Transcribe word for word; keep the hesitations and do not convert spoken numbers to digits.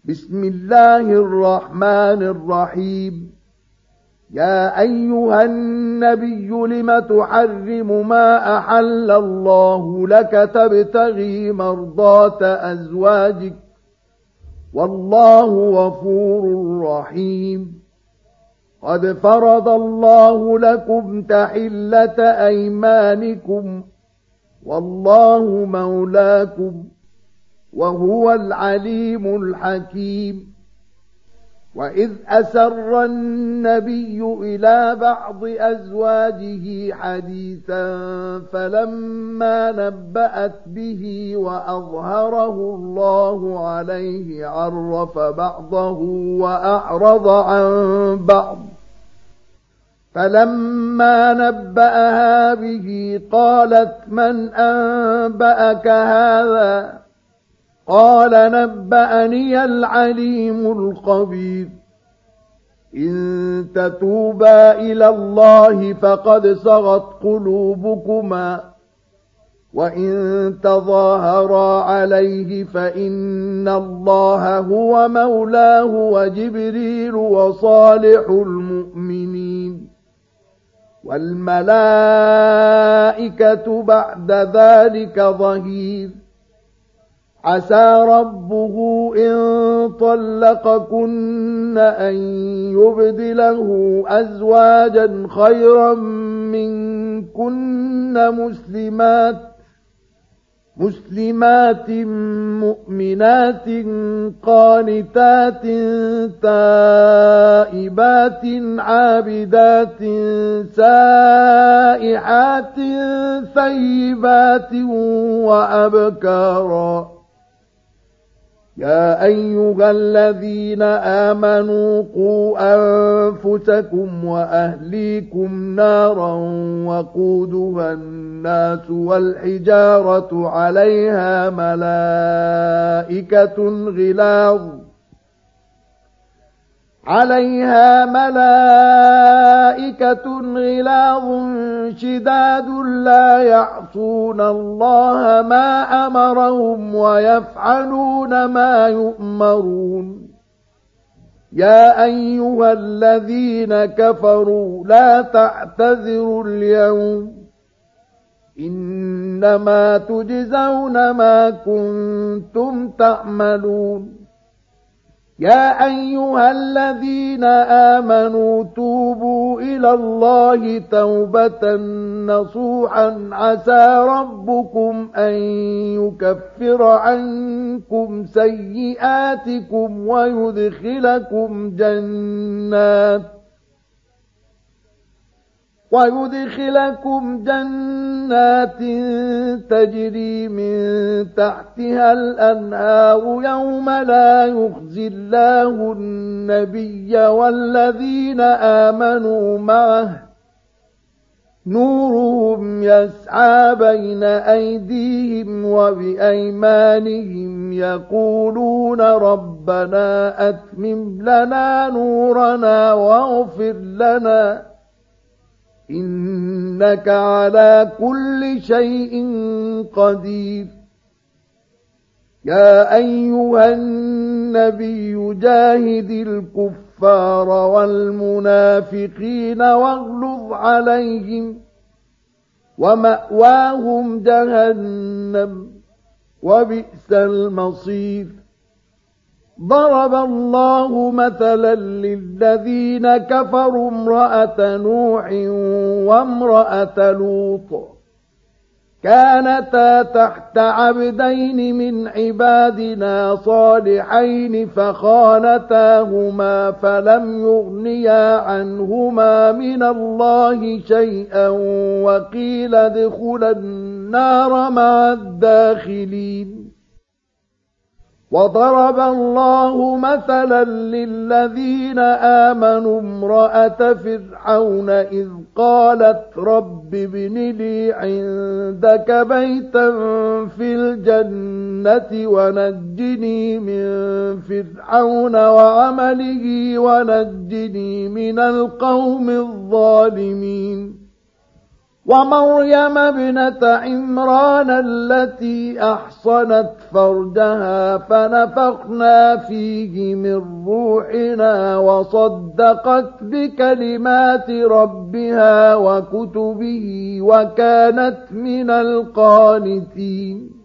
بسم الله الرحمن الرحيم. يا أيها النبي لم تحرم ما أحل الله لك تبتغي مرضات أزواجك والله غفور رحيم. قد فرض الله لكم تحلة أيمانكم والله مولاكم وهو العليم الحكيم. وإذ أسر النبي إلى بعض أزواجه حديثا فلما نبأت به وأظهره الله عليه عرف بعضه وأعرض عن بعض، فلما نبأها به قالت من أنبأك هذا؟ قال نبأني العليم الخبير. إن تتوبا إلى الله فقد صغت قلوبكما وإن تظاهرا عليه فإن الله هو مولاه وجبريل وصالح المؤمنين والملائكة بعد ذلك ظهير. عسى ربه إن طلقكن أن يبدله أزواجا خيرا منكن مسلمات مسلمات مؤمنات قانتات تائبات عابدات سائحات ثيبات وأبكارا. يا أيها الذين آمنوا قوا أنفسكم وأهليكم نارا وقودها الناس والحجارة عليها ملائكة غلاظ عليها ملائكة غلاظ شداد لا يعصون الله ما أمرهم ويفعلون ما يؤمرون. يا أيها الذين كفروا لا تعتذروا اليوم إنما تجزون ما كنتم تعملون. يا أيها الذين آمنوا توبوا إلى الله توبة نصوحا عسى ربكم أن يكفر عنكم سيئاتكم ويدخلكم جنات ويدخلكم جنات تجري من تحتها الأنهار يوم لا يخزي الله النبي والذين آمنوا معه نورهم يسعى بين أيديهم وبأيمانهم يقولون ربنا أتمم لنا نورنا واغفر لنا إنك على كل شيء قدير. يا أيها النبي جاهد الكفار والمنافقين واغلظ عليهم ومأواهم جهنم وبئس المصير. ضرب الله مثلا للذين كفروا امرأة نوح وامرأة لوط كانتا تحت عبدين من عبادنا صالحين فخانتاهما فلم يغنيا عنهما من الله شيئا وقيل ادخلا النار مع الداخلين. وضرب الله مثلا للذين آمنوا امرأة فرعون إذ قالت رب ابن لي عندك بيتا في الجنة ونجني من فرعون وعمله ونجني من القوم الظالمين. ومريم ابنة عمران التي أحصنت فرجها فنفخنا فيه من روحنا وصدقت بكلمات ربها وكتبه وكانت من القانتين